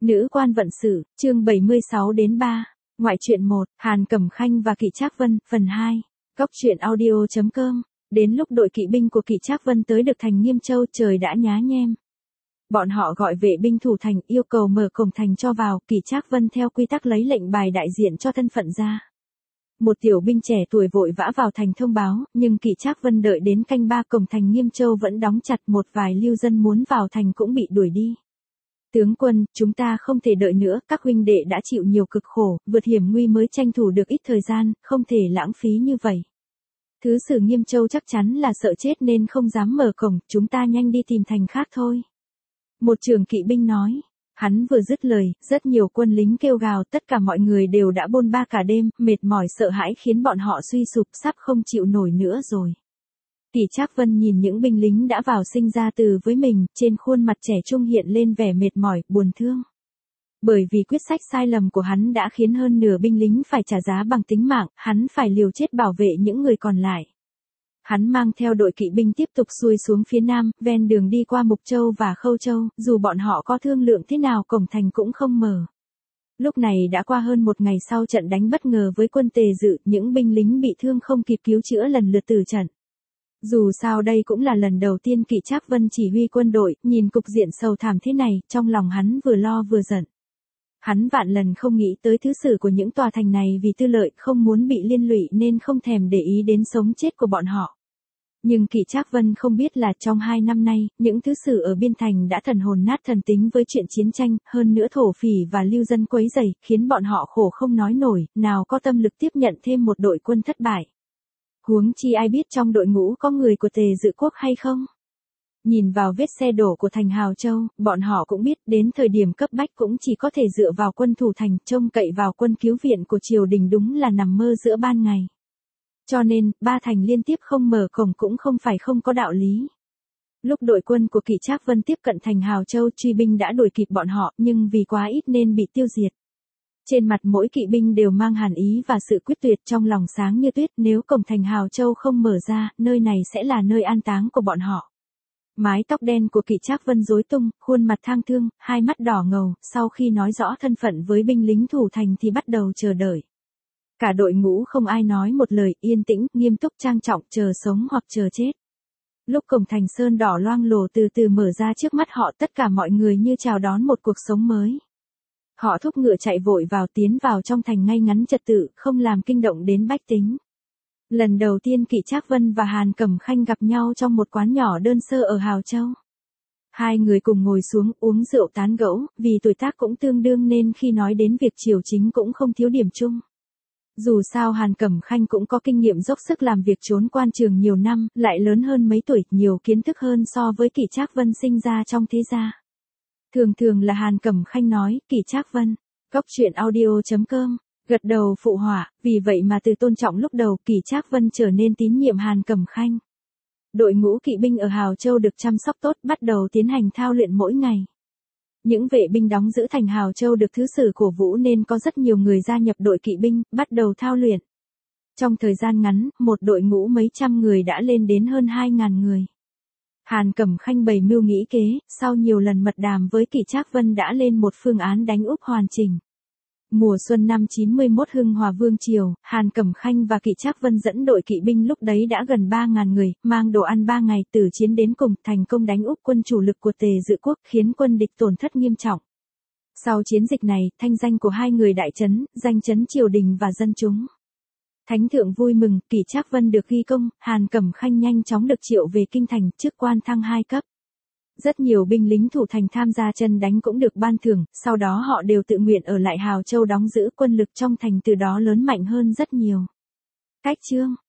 Nữ quan vận sự, chương 76-3, ngoại truyện 1, Hàn Cẩm Khanh và Kỷ Trác Vân, phần 2, góc truyện audio.com. Đến lúc đội kỵ binh của Kỷ Trác Vân tới được thành Nghiêm Châu, trời đã nhá nhem. Bọn họ gọi vệ binh thủ thành, yêu cầu mở cổng thành cho vào. Kỷ Trác Vân theo quy tắc lấy lệnh bài đại diện cho thân phận ra. Một tiểu binh trẻ tuổi vội vã vào thành thông báo, nhưng Kỷ Trác Vân đợi đến canh ba cổng thành Nghiêm Châu vẫn đóng chặt, một vài lưu dân muốn vào thành cũng bị đuổi đi. Tướng quân, chúng ta không thể đợi nữa, các huynh đệ đã chịu nhiều cực khổ, vượt hiểm nguy mới tranh thủ được ít thời gian, không thể lãng phí như vậy. Thứ sử Nghiêm Châu chắc chắn là sợ chết nên không dám mở cổng, chúng ta nhanh đi tìm thành khác thôi. Một trưởng kỵ binh nói. Hắn vừa dứt lời, rất nhiều quân lính kêu gào, tất cả mọi người đều đã bôn ba cả đêm, mệt mỏi sợ hãi khiến bọn họ suy sụp, sắp không chịu nổi nữa rồi. Kỷ Trác Vân nhìn những binh lính đã vào sinh ra từ với mình, trên khuôn mặt trẻ trung hiện lên vẻ mệt mỏi, buồn thương. Bởi vì quyết sách sai lầm của hắn đã khiến hơn nửa binh lính phải trả giá bằng tính mạng, hắn phải liều chết bảo vệ những người còn lại. Hắn mang theo đội kỵ binh tiếp tục xuôi xuống phía nam, ven đường đi qua Mục Châu và Khâu Châu, dù bọn họ có thương lượng thế nào cổng thành cũng không mở. Lúc này đã qua hơn một ngày sau trận đánh bất ngờ với quân Tề Dự, những binh lính bị thương không kịp cứu chữa lần lượt tử trận. Dù sao đây cũng là lần đầu tiên Kỷ Trác Vân chỉ huy quân đội, nhìn cục diện sầu thảm thế này, trong lòng hắn vừa lo vừa giận. Hắn vạn lần không nghĩ tới thứ sử của những tòa thành này vì tư lợi không muốn bị liên lụy nên không thèm để ý đến sống chết của bọn họ. Nhưng Kỷ Trác Vân không biết là trong 2 năm nay, những thứ sử ở biên thành đã thần hồn nát thần tính với chuyện chiến tranh, hơn nữa thổ phỉ và lưu dân quấy rầy, khiến bọn họ khổ không nói nổi, nào có tâm lực tiếp nhận thêm một đội quân thất bại. Huống chi ai biết trong đội ngũ có người của Tề Dự quốc hay không? Nhìn vào vết xe đổ của thành Hào Châu, bọn họ cũng biết đến thời điểm cấp bách cũng chỉ có thể dựa vào quân thủ thành, trông cậy vào quân cứu viện của triều đình đúng là nằm mơ giữa ban ngày. Cho nên, 3 thành liên tiếp không mở cổng cũng không phải không có đạo lý. Lúc đội quân của Kỷ Trác Vân tiếp cận thành Hào Châu, truy binh đã đuổi kịp bọn họ, nhưng vì quá ít nên bị tiêu diệt. Trên mặt mỗi kỵ binh đều mang hàn ý và sự quyết tuyệt, trong lòng sáng như tuyết, nếu cổng thành Hào Châu không mở ra, nơi này sẽ là nơi an táng của bọn họ. Mái tóc đen của Kỷ Trác Vân rối tung, khuôn mặt thang thương, hai mắt đỏ ngầu, sau khi nói rõ thân phận với binh lính thủ thành thì bắt đầu chờ đợi. Cả đội ngũ không ai nói một lời, yên tĩnh, nghiêm túc trang trọng, chờ sống hoặc chờ chết. Lúc cổng thành sơn đỏ loang lổ từ từ mở ra trước mắt họ, tất cả mọi người như chào đón một cuộc sống mới. Họ thúc ngựa chạy vội vào, tiến vào trong thành ngay ngắn trật tự, không làm kinh động đến bách tính. Lần đầu tiên Kỷ Trác Vân và Hàn Cẩm Khanh gặp nhau trong một quán nhỏ đơn sơ ở Hào Châu. Hai người cùng ngồi xuống uống rượu tán gẫu, vì tuổi tác cũng tương đương nên khi nói đến việc triều chính cũng không thiếu điểm chung. Dù sao Hàn Cẩm Khanh cũng có kinh nghiệm dốc sức làm việc trốn quan trường nhiều năm, lại lớn hơn mấy tuổi, nhiều kiến thức hơn so với Kỷ Trác Vân sinh ra trong thế gia. Thường là Hàn Cẩm Khanh nói, Kỷ Trác Vân, góc truyện audio.com, gật đầu phụ họa, vì vậy mà từ tôn trọng lúc đầu Kỷ Trác Vân trở nên tín nhiệm Hàn Cẩm Khanh. Đội ngũ kỵ binh ở Hào Châu được chăm sóc tốt, bắt đầu tiến hành thao luyện mỗi ngày. Những vệ binh đóng giữ thành Hào Châu được thứ sử cổ vũ nên có rất nhiều người gia nhập đội kỵ binh, bắt đầu thao luyện. Trong thời gian ngắn, một đội ngũ mấy trăm người đã lên đến hơn 2.000 người. Hàn Cẩm Khanh bày mưu nghĩ kế, sau nhiều lần mật đàm với Kỷ Trác Vân đã lên một phương án đánh úp hoàn chỉnh. Mùa xuân năm 91 Hưng Hòa Vương Triều, Hàn Cẩm Khanh và Kỷ Trác Vân dẫn đội kỵ binh lúc đấy đã gần 3.000 người, mang đồ ăn 3 ngày từ chiến đến cùng, thành công đánh úp quân chủ lực của Tề Dự quốc, khiến quân địch tổn thất nghiêm trọng. Sau chiến dịch này, thanh danh của hai người đại chấn, danh chấn triều đình và dân chúng. Thánh thượng vui mừng, Kỷ Trác Vân được ghi công, Hàn Cẩm Khanh nhanh chóng được triệu về kinh thành, chức quan thăng 2 cấp. Rất nhiều binh lính thủ thành tham gia chân đánh cũng được ban thưởng, sau đó họ đều tự nguyện ở lại Hào Châu đóng giữ, quân lực trong thành từ đó lớn mạnh hơn rất nhiều. Cách chương